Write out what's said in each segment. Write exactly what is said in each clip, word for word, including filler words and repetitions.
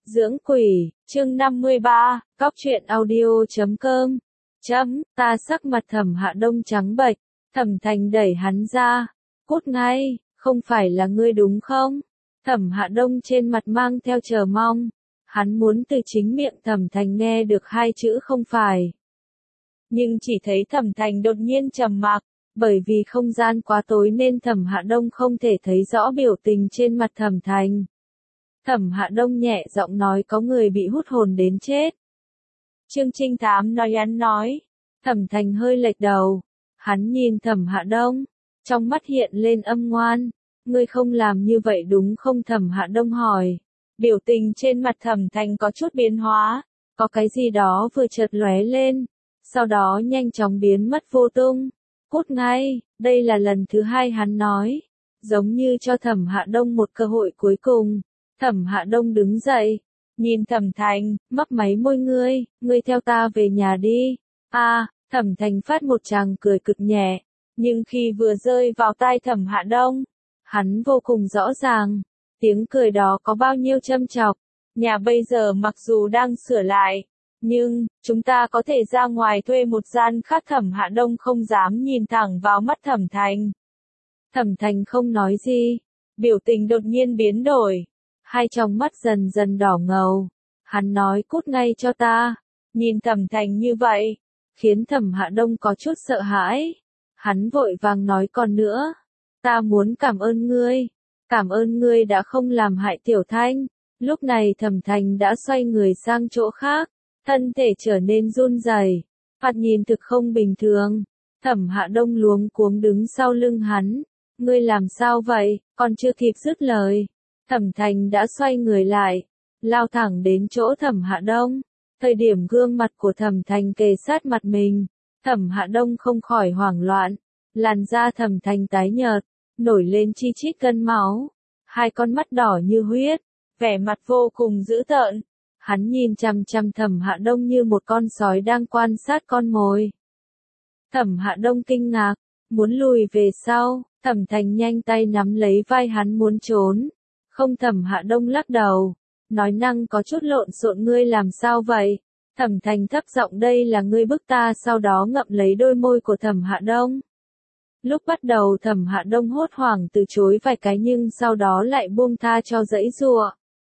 Dưỡng quỷ, chương năm mươi ba, cóc truyện audio chấm com. Chấm, ta sắc mặt Thẩm Hạ Đông trắng bệch, Thẩm Thành đẩy hắn ra. Cút ngay, không phải là ngươi đúng không? Thẩm Hạ Đông trên mặt mang theo chờ mong. Hắn muốn từ chính miệng Thẩm Thành nghe được hai chữ không phải. Nhưng chỉ thấy Thẩm Thành đột nhiên trầm mặc, bởi vì không gian quá tối nên Thẩm Hạ Đông không thể thấy rõ biểu tình trên mặt Thẩm Thành. Thẩm Hạ Đông nhẹ giọng nói có người bị hút hồn đến chết. Trương Trinh Thám nói hắn nói. Thẩm Thành hơi lệch đầu. Hắn nhìn Thẩm Hạ Đông. Trong mắt hiện lên âm ngoan. Ngươi không làm như vậy đúng không? Thẩm Hạ Đông hỏi. Biểu tình trên mặt Thẩm Thành có chút biến hóa. Có cái gì đó vừa chợt lóe lên. Sau đó nhanh chóng biến mất vô tung. Cút ngay, đây là lần thứ hai hắn nói. Giống như cho Thẩm Hạ Đông một cơ hội cuối cùng. Thẩm Hạ Đông đứng dậy, nhìn Thẩm Thành, mấp máy môi ngươi, ngươi theo ta về nhà đi. A, à, Thẩm Thành phát một tràng cười cực nhẹ, nhưng khi vừa rơi vào tai Thẩm Hạ Đông, hắn vô cùng rõ ràng, tiếng cười đó có bao nhiêu châm chọc. Nhà bây giờ mặc dù đang sửa lại, nhưng chúng ta có thể ra ngoài thuê một gian khác. Thẩm Hạ Đông không dám nhìn thẳng vào mắt Thẩm Thành. Thẩm Thành không nói gì, biểu tình đột nhiên biến đổi. Hai tròng mắt dần dần đỏ ngầu. Hắn nói cút ngay cho ta. Nhìn Thẩm Thành như vậy, khiến Thẩm Hạ Đông có chút sợ hãi. Hắn vội vàng nói còn nữa. Ta muốn cảm ơn ngươi. Cảm ơn ngươi đã không làm hại Tiểu Thanh. Lúc này Thẩm Thành đã xoay người sang chỗ khác. Thân thể trở nên run rẩy. Mặt nhìn thực không bình thường. Thẩm Hạ Đông luống cuống đứng sau lưng hắn. Ngươi làm sao vậy? Còn chưa kịp dứt lời. Thẩm Thành đã xoay người lại, lao thẳng đến chỗ Thẩm Hạ Đông. Thời điểm gương mặt của Thẩm Thành kề sát mặt mình, Thẩm Hạ Đông không khỏi hoảng loạn. Làn da Thẩm Thành tái nhợt, nổi lên chi chít cân máu, hai con mắt đỏ như huyết, vẻ mặt vô cùng dữ tợn. Hắn nhìn chằm chằm Thẩm Hạ Đông như một con sói đang quan sát con mồi. Thẩm Hạ Đông kinh ngạc, muốn lùi về sau, Thẩm Thành nhanh tay nắm lấy vai hắn muốn trốn. Không. Thẩm Hạ Đông lắc đầu, nói năng có chút lộn xộn. Ngươi làm sao vậy? Thẩm Thành thấp giọng đây là ngươi bức ta. Sau đó ngậm lấy đôi môi của Thẩm Hạ Đông. Lúc bắt đầu Thẩm Hạ Đông hốt hoảng từ chối vài cái nhưng sau đó lại buông tha cho giãy giụa.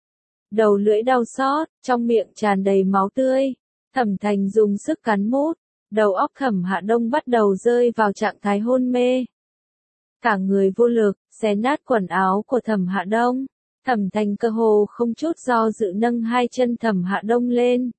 Đầu lưỡi đau xót, trong miệng tràn đầy máu tươi. Thẩm Thành dùng sức cắn mút, đầu óc Thẩm Hạ Đông bắt đầu rơi vào trạng thái hôn mê. Cả người vô lực, xé nát quần áo của Thẩm Hạ Đông. Thẩm Thành cơ hồ không chút do dự nâng hai chân Thẩm Hạ Đông lên.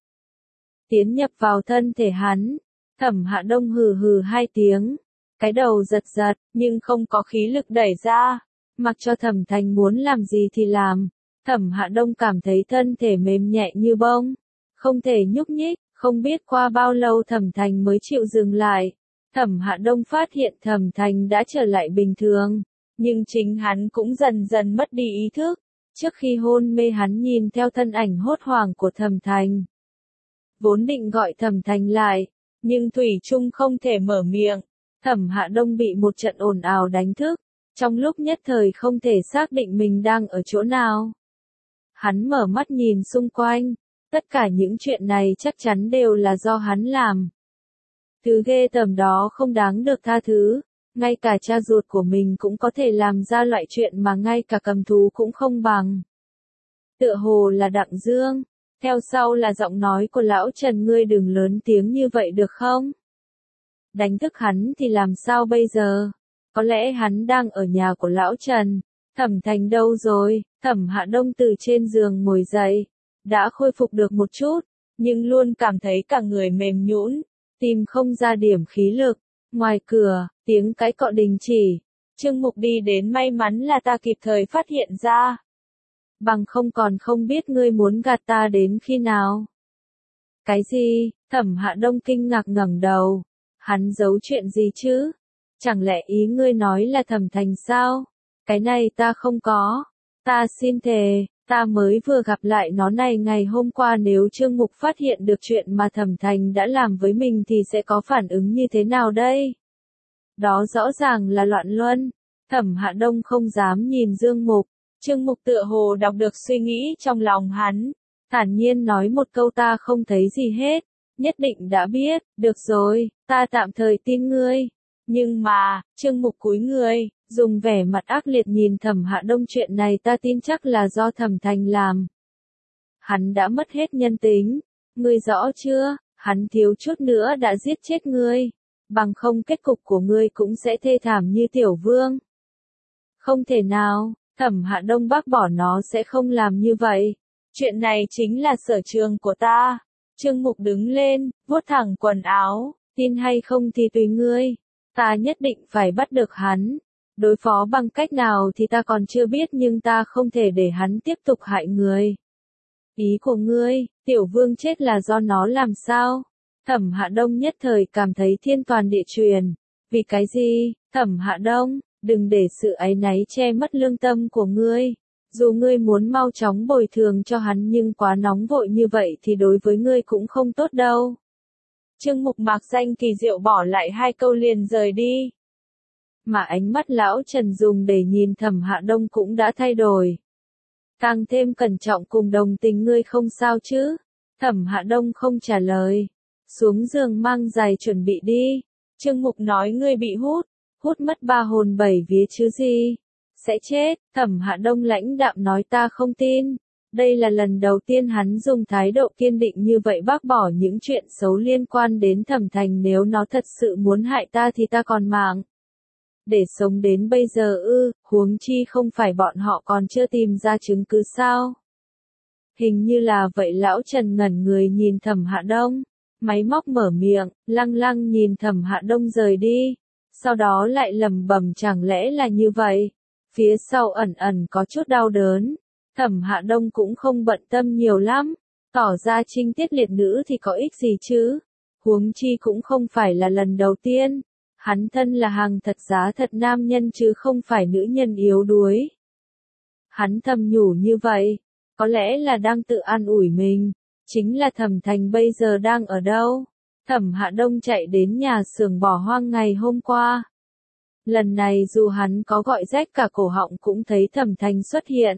Tiến nhập vào thân thể hắn. Thẩm Hạ Đông hừ hừ hai tiếng. Cái đầu giật giật, nhưng không có khí lực đẩy ra. Mặc cho Thẩm Thành muốn làm gì thì làm. Thẩm Hạ Đông cảm thấy thân thể mềm nhẹ như bông. Không thể nhúc nhích, không biết qua bao lâu Thẩm Thành mới chịu dừng lại. Thẩm Hạ Đông phát hiện Thẩm Thành đã trở lại bình thường, nhưng chính hắn cũng dần dần mất đi ý thức. Trước khi hôn mê hắn nhìn theo thân ảnh hốt hoảng của Thẩm Thành. Vốn định gọi Thẩm Thành lại, nhưng thủy chung không thể mở miệng. Thẩm Hạ Đông bị một trận ồn ào đánh thức, trong lúc nhất thời không thể xác định mình đang ở chỗ nào. Hắn mở mắt nhìn xung quanh, tất cả những chuyện này chắc chắn đều là do hắn làm. Thứ ghê tởm đó không đáng được tha thứ, ngay cả cha ruột của mình cũng có thể làm ra loại chuyện mà ngay cả cầm thú cũng không bằng. Tựa hồ là Đặng Dương, theo sau là giọng nói của lão Trần. Ngươi đừng lớn tiếng như vậy được không? Đánh thức hắn thì làm sao bây giờ? Có lẽ hắn đang ở nhà của lão Trần. Thẩm Thành đâu rồi? Thẩm Hạ Đông từ trên giường ngồi dậy, đã khôi phục được một chút, nhưng luôn cảm thấy cả người mềm nhũn. Tìm không ra điểm khí lực. Ngoài cửa, tiếng cái cọ đình chỉ. Trương Mục đi đến, may mắn là ta kịp thời phát hiện ra. Bằng không còn không biết ngươi muốn gạt ta đến khi nào. Cái gì? Thẩm Hạ Đông kinh ngạc ngẩng đầu. Hắn giấu chuyện gì chứ? Chẳng lẽ ý ngươi nói là Thẩm Thành sao? Cái này ta không có. Ta xin thề. Ta mới vừa gặp lại nó này ngày hôm qua. Nếu Trương Mục phát hiện được chuyện mà Thẩm Thành đã làm với mình thì sẽ có phản ứng như thế nào đây? Đó rõ ràng là loạn luân. Thẩm Hạ Đông không dám nhìn Dương Mục. Trương Mục tựa hồ đọc được suy nghĩ trong lòng hắn. thản nhiên nói một câu ta không thấy gì hết, nhất định đã biết, được rồi, ta tạm thời tin ngươi. Nhưng mà, Trương Mục cúi người, dùng vẻ mặt ác liệt nhìn Thẩm Hạ Đông chuyện này ta tin chắc là do Thẩm Thành làm. Hắn đã mất hết nhân tính, ngươi rõ chưa, hắn thiếu chút nữa đã giết chết ngươi, bằng không kết cục của ngươi cũng sẽ thê thảm như Tiểu Vương. Không thể nào, Thẩm Hạ Đông bác bỏ nó sẽ không làm như vậy. Chuyện này chính là sở trường của ta. Trương Mục đứng lên, vuốt thẳng quần áo, tin hay không thì tùy ngươi. Ta nhất định phải bắt được hắn. Đối phó bằng cách nào thì ta còn chưa biết nhưng ta không thể để hắn tiếp tục hại người. Ý của ngươi, Tiểu Vương chết là do nó làm sao? Thẩm Hạ Đông nhất thời cảm thấy thiên toàn địa truyền. Vì cái gì, Thẩm Hạ Đông, đừng để sự áy náy che mất lương tâm của ngươi. Dù ngươi muốn mau chóng bồi thường cho hắn nhưng quá nóng vội như vậy thì đối với ngươi cũng không tốt đâu. Trương Mục mạc danh kỳ diệu bỏ lại hai câu liền rời đi. Mà ánh mắt lão Trần dùng để nhìn Thẩm Hạ Đông cũng đã thay đổi. Càng thêm cẩn trọng cùng đồng tình ngươi không sao chứ? Thẩm Hạ Đông không trả lời. Xuống giường mang giày chuẩn bị đi. Trương Mục nói ngươi bị hút, hút mất ba hồn bảy vía chứ gì? Sẽ chết, Thẩm Hạ Đông lãnh đạm nói ta không tin. Đây là lần đầu tiên hắn dùng thái độ kiên định như vậy bác bỏ những chuyện xấu liên quan đến Thẩm Thành nếu nó thật sự muốn hại ta thì ta còn mạng. Để sống đến bây giờ ư, huống chi không phải bọn họ còn chưa tìm ra chứng cứ sao? Hình như là vậy lão Trần ngẩn người nhìn Thẩm Hạ Đông, máy móc mở miệng, lăng lăng nhìn Thẩm Hạ Đông rời đi, sau đó lại lẩm bẩm chẳng lẽ là như vậy, phía sau ẩn ẩn có chút đau đớn, Thẩm Hạ Đông cũng không bận tâm nhiều lắm, tỏ ra trinh tiết liệt nữ thì có ích gì chứ, huống chi cũng không phải là lần đầu tiên. Hắn thân là hàng thật giá thật nam nhân chứ không phải nữ nhân yếu đuối. Hắn thầm nhủ như vậy, có lẽ là đang tự an ủi mình, chính là Thẩm Thành bây giờ đang ở đâu? Thẩm Hạ Đông chạy đến nhà xưởng bỏ hoang ngày hôm qua. Lần này dù hắn có gọi rách cả cổ họng cũng thấy Thẩm Thành xuất hiện.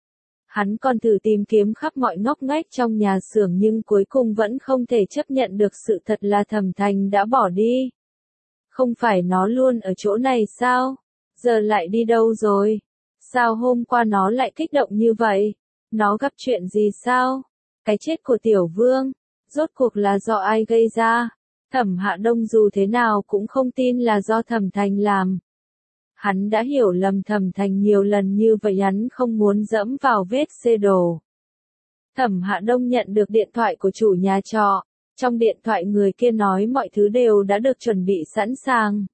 Hắn còn thử tìm kiếm khắp mọi ngóc ngách trong nhà xưởng nhưng cuối cùng vẫn không thể chấp nhận được sự thật là Thẩm Thành đã bỏ đi. Không phải nó luôn ở chỗ này sao? Giờ lại đi đâu rồi? Sao hôm qua nó lại kích động như vậy? Nó gặp chuyện gì sao? Cái chết của Tiểu Vương, rốt cuộc là do ai gây ra? Thẩm Hạ Đông dù thế nào cũng không tin là do Thẩm Thành làm. Hắn đã hiểu lầm Thẩm Thành nhiều lần như vậy hắn không muốn dẫm vào vết xe đổ. Thẩm Hạ Đông nhận được điện thoại của chủ nhà trọ. Trong điện thoại người kia nói mọi thứ đều đã được chuẩn bị sẵn sàng.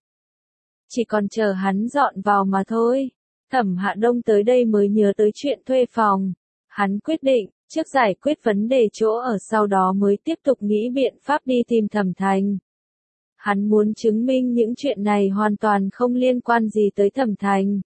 Chỉ còn chờ hắn dọn vào mà thôi. Thẩm Hạ Đông tới đây mới nhớ tới chuyện thuê phòng. Hắn quyết định, trước giải quyết vấn đề chỗ ở sau đó mới tiếp tục nghĩ biện pháp đi tìm Thẩm Thành. Hắn muốn chứng minh những chuyện này hoàn toàn không liên quan gì tới Thẩm Thành.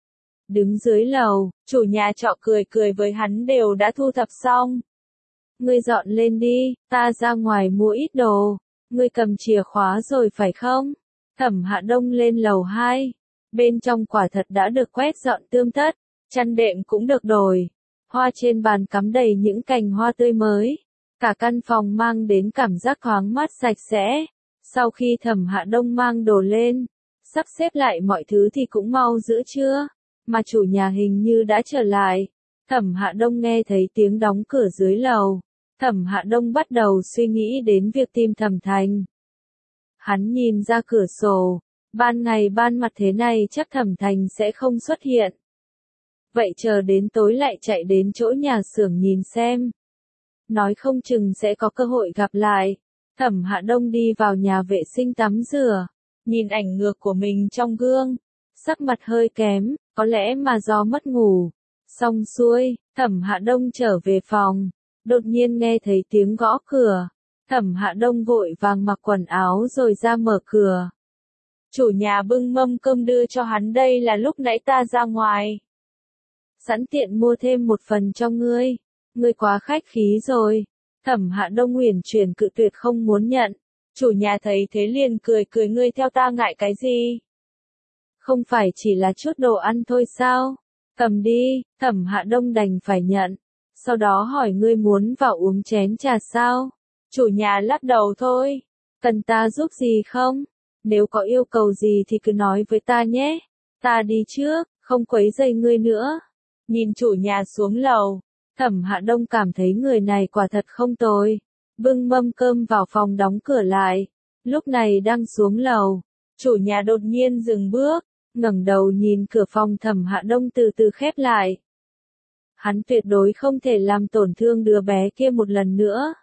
Đứng dưới lầu, chủ nhà trọ cười cười với hắn đều đã thu thập xong. Ngươi dọn lên đi, ta ra ngoài mua ít đồ. Ngươi cầm chìa khóa rồi phải không? Thẩm Hạ Đông lên lầu hai. Bên trong quả thật đã được quét dọn tươm tất, chăn đệm cũng được đổi. Hoa trên bàn cắm đầy những cành hoa tươi mới. Cả căn phòng mang đến cảm giác thoáng mát sạch sẽ. Sau khi Thẩm Hạ Đông mang đồ lên, sắp xếp lại mọi thứ thì cũng mau giữa trưa. Mà chủ nhà hình như đã trở lại. Thẩm Hạ Đông nghe thấy tiếng đóng cửa dưới lầu. Thẩm Hạ Đông bắt đầu suy nghĩ đến việc tìm Thẩm Thành. Hắn nhìn ra cửa sổ, ban ngày ban mặt thế này chắc Thẩm Thành sẽ không xuất hiện. Vậy chờ đến tối lại chạy đến chỗ nhà xưởng nhìn xem. Nói không chừng sẽ có cơ hội gặp lại. Thẩm Hạ Đông đi vào nhà vệ sinh tắm rửa, nhìn ảnh ngược của mình trong gương, sắc mặt hơi kém, có lẽ mà do mất ngủ. Xong xuôi, Thẩm Hạ Đông trở về phòng, đột nhiên nghe thấy tiếng gõ cửa. Thẩm Hạ Đông vội vàng mặc quần áo rồi ra mở cửa. Chủ nhà bưng mâm cơm đưa cho hắn, đây là lúc nãy ta ra ngoài. Sẵn tiện mua thêm một phần cho ngươi. Ngươi quá khách khí rồi. Thẩm Hạ Đông uyển chuyển cự tuyệt không muốn nhận. Chủ nhà thấy thế liền cười cười, ngươi theo ta ngại cái gì? Không phải chỉ là chút đồ ăn thôi sao? Cầm đi, Thẩm Hạ Đông đành phải nhận. sau đó hỏi ngươi muốn vào uống chén trà sao? Chủ nhà lắc đầu thôi, cần ta giúp gì không? Nếu có yêu cầu gì thì cứ nói với ta nhé, ta đi trước, không quấy rầy ngươi nữa. Nhìn chủ nhà xuống lầu, Thẩm Hạ Đông cảm thấy người này quả thật không tồi, bưng mâm cơm vào phòng đóng cửa lại. Lúc này đang xuống lầu, chủ nhà đột nhiên dừng bước, ngẩng đầu nhìn cửa phòng Thẩm Hạ Đông từ từ khép lại. Hắn tuyệt đối không thể làm tổn thương đứa bé kia một lần nữa.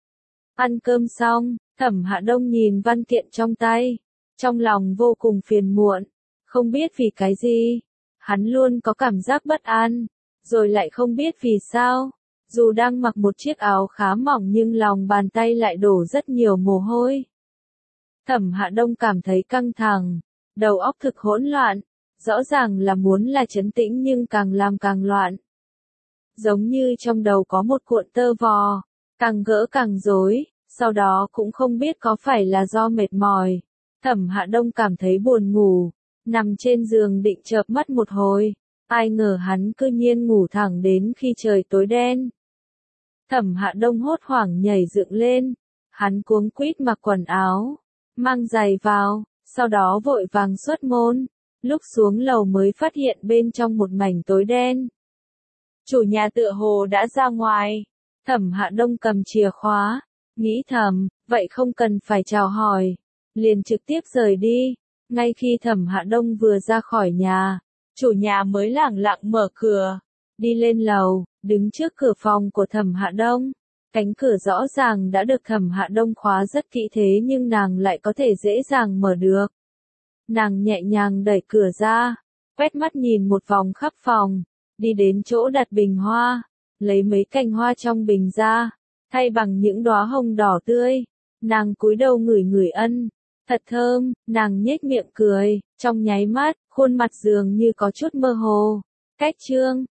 Ăn cơm xong, Thẩm Hạ Đông nhìn văn kiện trong tay, trong lòng vô cùng phiền muộn, không biết vì cái gì, hắn luôn có cảm giác bất an, rồi lại không biết vì sao, dù đang mặc một chiếc áo khá mỏng nhưng lòng bàn tay lại đổ rất nhiều mồ hôi. Thẩm Hạ Đông cảm thấy căng thẳng, đầu óc thực hỗn loạn, rõ ràng là muốn là trấn tĩnh nhưng càng làm càng loạn. Giống như trong đầu có một cuộn tơ vò, càng gỡ càng rối, sau đó cũng không biết có phải là do mệt mỏi. Thẩm Hạ Đông cảm thấy buồn ngủ, nằm trên giường định chợp mắt một hồi, ai ngờ hắn cư nhiên ngủ thẳng đến khi trời tối đen. Thẩm Hạ Đông hốt hoảng nhảy dựng lên, hắn cuống quýt mặc quần áo, mang giày vào, sau đó vội vàng xuất môn, lúc xuống lầu mới phát hiện bên trong một mảnh tối đen. Chủ nhà tựa hồ đã ra ngoài, Thẩm Hạ Đông cầm chìa khóa, nghĩ thầm, vậy không cần phải chào hỏi, liền trực tiếp rời đi. Ngay khi Thẩm Hạ Đông vừa ra khỏi nhà, chủ nhà mới lẳng lặng mở cửa, đi lên lầu, đứng trước cửa phòng của Thẩm Hạ Đông. Cánh cửa rõ ràng đã được Thẩm Hạ Đông khóa rất kỹ thế nhưng nàng lại có thể dễ dàng mở được. Nàng nhẹ nhàng đẩy cửa ra, quét mắt nhìn một vòng khắp phòng, đi đến chỗ đặt bình hoa, lấy mấy cành hoa trong bình ra, thay bằng những đóa hồng đỏ tươi. Nàng cúi đầu ngửi ngửi ân, thật thơm, nàng nhếch miệng cười, trong nháy mắt, khuôn mặt dường như có chút mơ hồ. Cách chương